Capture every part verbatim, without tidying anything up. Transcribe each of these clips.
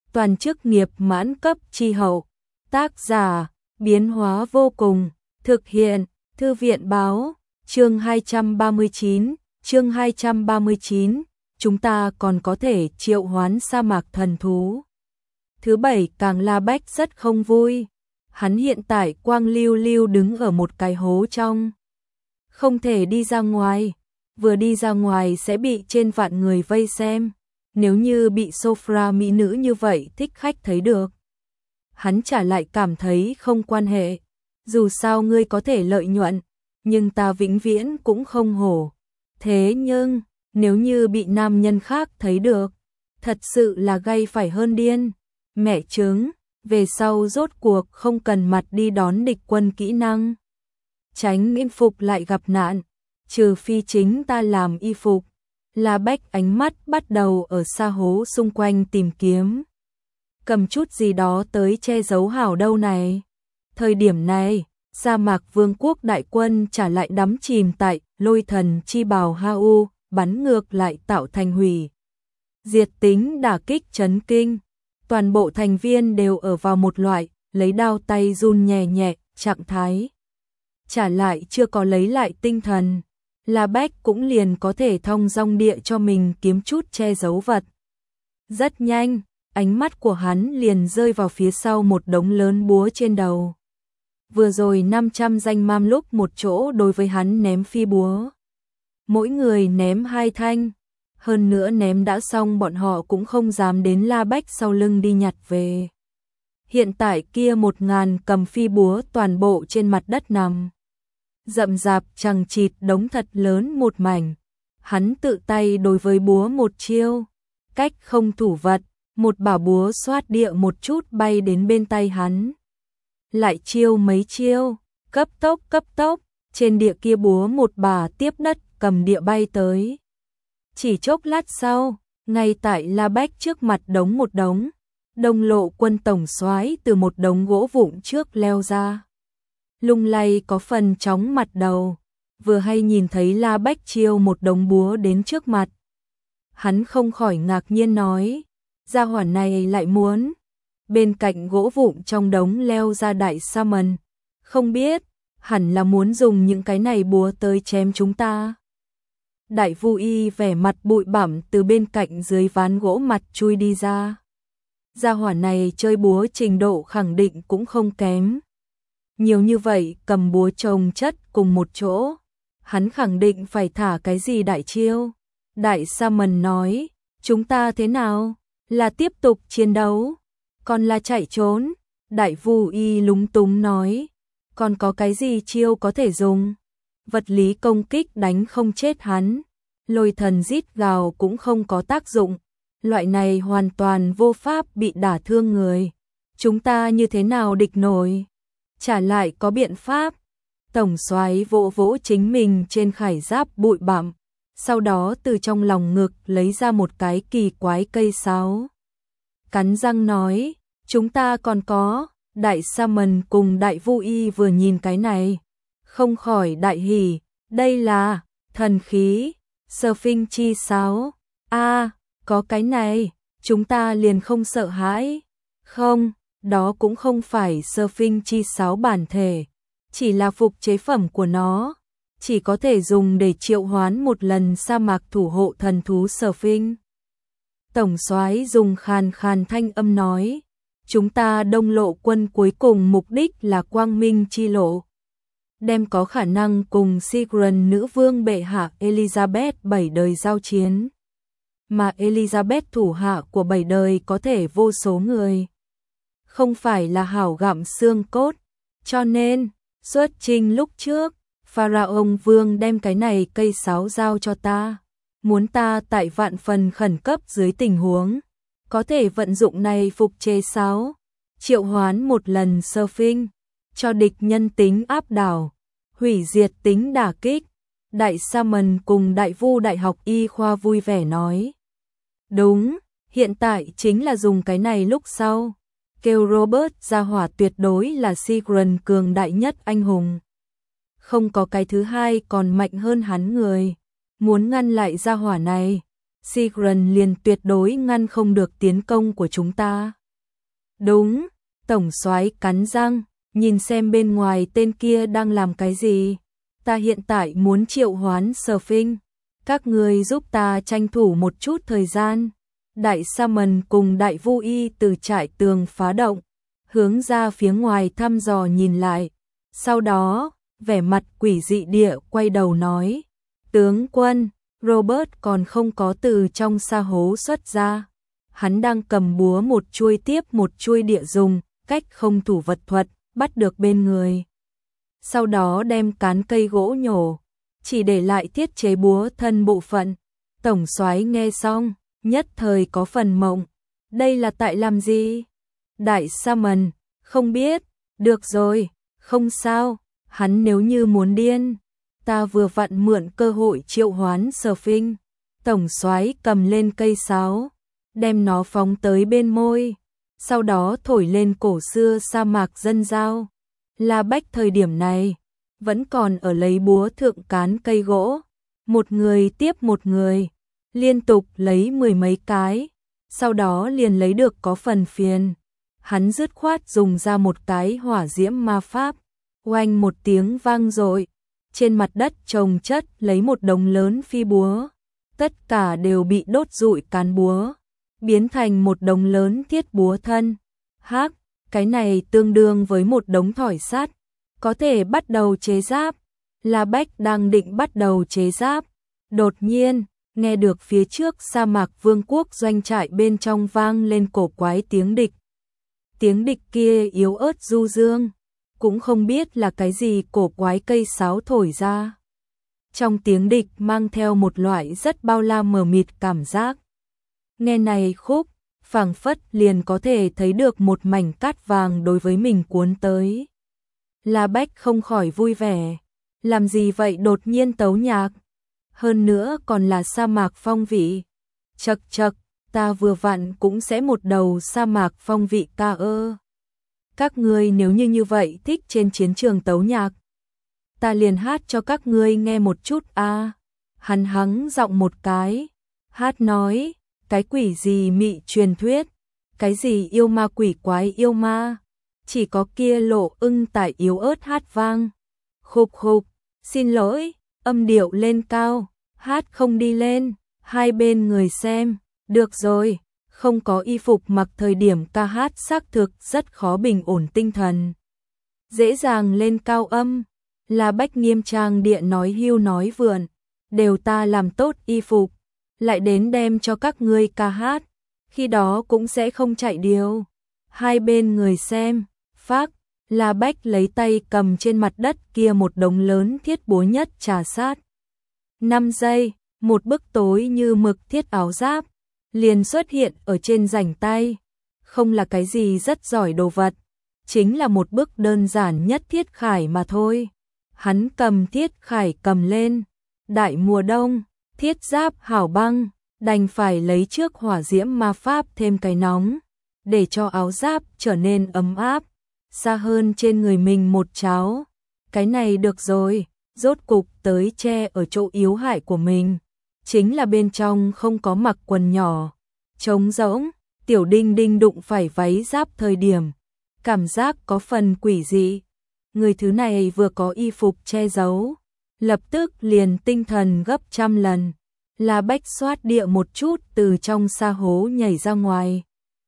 toàn chức nghiệp mãn cấp chi hậu. Tác giả, biến hóa vô cùng, thực hiện, Thư viện báo, chương hai trăm ba mươi chín, chương hai trăm ba mươi chín, chúng ta còn có thể triệu hoán sa mạc thần thú. Thứ bảy Càng La Bách rất không vui, hắn hiện tại quang lưu lưu đứng ở một cái hố trong. Không thể đi ra ngoài, vừa đi ra ngoài sẽ bị trên vạn người vây xem, nếu như bị Sophra mỹ nữ như vậy thích khách thấy được. Hắn trả lại cảm thấy không quan hệ, dù sao ngươi có thể lợi nhuận, nhưng ta vĩnh viễn cũng không hổ. Thế nhưng, nếu như bị nam nhân khác thấy được, thật sự là gay phải hơn điên. Mẹ chứng, về sau rốt cuộc không cần mặt đi đón địch quân kỹ năng. Tránh y phục lại gặp nạn, trừ phi chính ta làm y phục. La Bách ánh mắt bắt đầu ở sa hố xung quanh tìm kiếm. Cầm chút gì đó tới che giấu hảo đâu này. Thời điểm này, sa mạc vương quốc đại quân trả lại đắm chìm tại lôi thần chi bào ha u, bắn ngược lại tạo thành hủy diệt tính đả kích chấn kinh. Toàn bộ thành viên đều ở vào một loại lấy đao tay run nhẹ nhẹ trạng thái. Trả lại chưa có lấy lại tinh thần, La Bách cũng liền có thể thong dong địa cho mình kiếm chút che giấu vật. Rất nhanh, ánh mắt của hắn liền rơi vào phía sau một đống lớn búa trên đầu. Vừa rồi năm trăm danh mam lúc một chỗ đối với hắn ném phi búa. Mỗi người ném hai thanh, hơn nữa ném đã xong bọn họ cũng không dám đến La Bách sau lưng đi nhặt về. Hiện tại kia một ngàn cầm phi búa toàn bộ trên mặt đất nằm. Rậm rạp chằng chịt đống thật lớn một mảnh. Hắn tự tay đối với búa một chiêu. Cách không thủ vật, một bảo búa xoát địa một chút bay đến bên tay hắn. Lại chiêu mấy chiêu, cấp tốc cấp tốc, trên địa kia búa một bà tiếp đất cầm địa bay tới. Chỉ chốc lát sau, ngay tại La Bách trước mặt đống một đống, Đông Lộ Quân tổng soái từ một đống gỗ vụn trước leo ra. Lung lay có phần chóng mặt đầu, vừa hay nhìn thấy La Bách chiêu một đống búa đến trước mặt. Hắn không khỏi ngạc nhiên nói, gia hỏa này lại muốn. Bên cạnh gỗ vụn trong đống leo ra đại sa mần, không biết, hẳn là muốn dùng những cái này búa tới chém chúng ta. Đại Vu Y vẻ mặt bụi bặm từ bên cạnh dưới ván gỗ mặt chui đi ra. Gia hỏa này chơi búa trình độ khẳng định cũng không kém. Nhiều như vậy cầm búa chồng chất cùng một chỗ, hắn khẳng định phải thả cái gì đại chiêu. Đại sa mần nói, chúng ta thế nào? Là tiếp tục chiến đấu, còn là chạy trốn? Đại Vu Y lúng túng nói, còn có cái gì chiêu có thể dùng? Vật lý công kích đánh không chết hắn, lôi thần rít gào cũng không có tác dụng, loại này hoàn toàn vô pháp bị đả thương người. Chúng ta như thế nào địch nổi? Trả lại có biện pháp. Tổng soái vỗ vỗ chính mình trên khải giáp bụi bặm, sau đó từ trong lòng ngực lấy ra một cái kỳ quái cây sáo. Cắn răng nói, chúng ta còn có. Đại sa mần cùng Đại Vu Y vừa nhìn cái này, không khỏi đại hỉ, đây là thần khí, Surfing chi sáo. A, có cái này, chúng ta liền không sợ hãi. Không, đó cũng không phải Surfing chi sáo bản thể, chỉ là phục chế phẩm của nó, chỉ có thể dùng để triệu hoán một lần sa mạc thủ hộ thần thú Surfing. Tổng soái dùng khàn khàn thanh âm nói, chúng ta Đông Lộ Quân cuối cùng mục đích là quang minh chi lộ, đem có khả năng cùng Sigrun nữ vương bệ hạ Elizabeth bảy đời giao chiến. Mà Elizabeth thủ hạ của bảy đời có thể vô số người, không phải là hảo gặm xương cốt, cho nên xuất trình lúc trước, Pharaoh vương đem cái này cây sáo giao cho ta, muốn ta tại vạn phần khẩn cấp dưới tình huống, có thể vận dụng này phục chế sáo, triệu hoán một lần Surfing, cho địch nhân tính áp đảo, hủy diệt tính đả kích. Đại sa mần cùng Đại Vu Đại học y khoa vui vẻ nói, đúng, hiện tại chính là dùng cái này lúc sau. Kêu Robert gia hỏa tuyệt đối là Sigrun cường đại nhất anh hùng. Không có cái thứ hai còn mạnh hơn hắn người. Muốn ngăn lại gia hỏa này, Sigrun liền tuyệt đối ngăn không được tiến công của chúng ta. Đúng, tổng soái cắn răng, nhìn xem bên ngoài tên kia đang làm cái gì. Ta hiện tại muốn triệu hoán Sở Phinh, các người giúp ta tranh thủ một chút thời gian. Đại Sa Mần cùng Đại Vu Y từ trại tường phá động, hướng ra phía ngoài thăm dò nhìn lại. Sau đó, vẻ mặt quỷ dị địa quay đầu nói, tướng quân, Robert còn không có từ trong sa hố xuất ra. Hắn đang cầm búa một chuôi tiếp một chuôi địa dùng, cách không thủ vật thuật, bắt được bên người. Sau đó đem cán cây gỗ nhổ, chỉ để lại thiết chế búa thân bộ phận. Tổng soái nghe xong, nhất thời có phần mộng. Đây là tại làm gì? Đại Sa Mần, không biết, được rồi, không sao, hắn nếu như muốn điên. Ta vừa vặn mượn cơ hội triệu hoán Sở Phinh. Tổng soái cầm lên cây sáo, đem nó phóng tới bên môi, sau đó thổi lên cổ xưa sa mạc dân giao. La Bách thời điểm này vẫn còn ở lấy búa thượng cán cây gỗ, một người tiếp một người, liên tục lấy mười mấy cái, sau đó liền lấy được có phần phiền. Hắn dứt khoát dùng ra một cái hỏa diễm ma pháp, oanh một tiếng vang dội, trên mặt đất chồng chất lấy một đống lớn phi búa, tất cả đều bị đốt rụi cán búa, biến thành một đống lớn thiết búa thân. Hắc, cái này tương đương với một đống thỏi sắt, có thể bắt đầu chế giáp. La Bách đang định bắt đầu chế giáp, đột nhiên nghe được phía trước sa mạc vương quốc doanh trại bên trong vang lên cổ quái tiếng địch. Tiếng địch kia yếu ớt du dương, cũng không biết là cái gì cổ quái cây sáo thổi ra. Trong tiếng địch mang theo một loại rất bao la mờ mịt cảm giác. Nghe này khúc, phảng phất liền có thể thấy được một mảnh cát vàng đối với mình cuốn tới. La Bách không khỏi vui vẻ, làm gì vậy đột nhiên tấu nhạc, hơn nữa còn là sa mạc phong vị. Chậc chậc, ta vừa vặn cũng sẽ một đầu sa mạc phong vị ca ơ. Các ngươi nếu như như vậy thích trên chiến trường tấu nhạc, ta liền hát cho các ngươi nghe một chút a. À. Hắn hắng giọng một cái, hát nói, cái quỷ gì mị truyền thuyết, cái gì yêu ma quỷ quái yêu ma, chỉ có kia Lộ Ưng tại yếu ớt hát vang. Khục khục, xin lỗi, âm điệu lên cao, hát không đi lên, hai bên người xem, được rồi, không có y phục mặc thời điểm ca hát xác thực rất khó bình ổn tinh thần. Dễ dàng lên cao âm, La Bách nghiêm trang địa nói hưu nói vượn, đều ta làm tốt y phục, lại đến đem cho các ngươi ca hát, khi đó cũng sẽ không chạy điều. Hai bên người xem, phác, La Bách lấy tay cầm trên mặt đất kia một đống lớn thiết búa nhất trà sát. năm giây, một bức tối như mực thiết áo giáp liền xuất hiện ở trên rảnh tay. Không là cái gì rất giỏi đồ vật, chính là một bức đơn giản nhất thiết khải mà thôi. Hắn cầm thiết khải cầm lên, đại mùa đông, thiết giáp hảo băng, đành phải lấy trước hỏa diễm ma pháp thêm cái nóng, để cho áo giáp trở nên ấm áp, xa hơn trên người mình một cháo. Cái này được rồi, rốt cục tới che ở chỗ yếu hại của mình, chính là bên trong không có mặc quần nhỏ, trống rỗng. Tiểu Đinh Đinh đụng phải váy giáp thời điểm, cảm giác có phần quỷ dị. Người thứ này vừa có y phục che giấu, lập tức liền tinh thần gấp trăm lần. La Bách xoát địa một chút từ trong sa hố nhảy ra ngoài.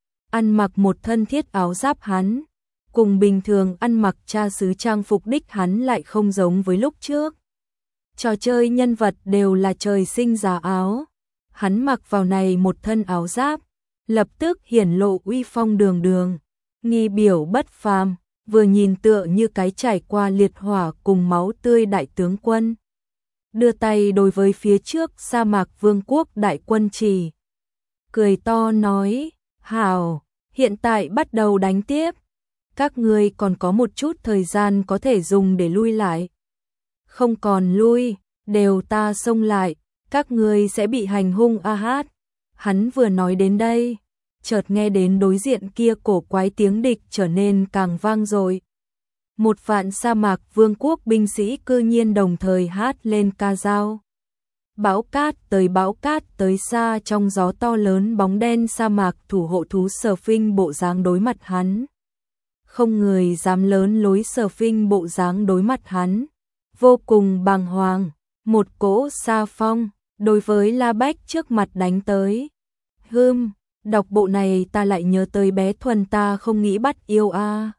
Ăn mặc một thân thiết áo giáp hắn, cùng bình thường ăn mặc cha xứ trang phục đích hắn lại không giống với lúc trước. Trò chơi nhân vật đều là trời sinh giá áo. Hắn mặc vào này một thân áo giáp, lập tức hiển lộ uy phong đường đường, nghi biểu bất phàm, vừa nhìn tựa như cái trải qua liệt hỏa cùng máu tươi đại tướng quân. Đưa tay đối với phía trước sa mạc vương quốc đại quân chỉ, cười to nói, hảo, hiện tại bắt đầu đánh tiếp. Các ngươi còn có một chút thời gian có thể dùng để lui lại. Không còn lui, đều ta xông lại, các ngươi sẽ bị hành hung a hát. Hắn vừa nói đến đây, chợt nghe đến đối diện kia cổ quái tiếng địch trở nên càng vang dội. Một vạn sa mạc vương quốc binh sĩ cư nhiên đồng thời hát lên ca dao. Bão cát tới bão cát tới xa trong gió to lớn bóng đen sa mạc thủ hộ thú surfing bộ dáng đối mặt hắn. Không người dám lớn lối surfing bộ dáng đối mặt hắn. Vô cùng bàng hoàng, một cỗ sa phong, đối với La Bách trước mặt đánh tới. Hưm, đọc bộ này ta lại nhớ tới bé Thuần ta không nghĩ bắt yêu a.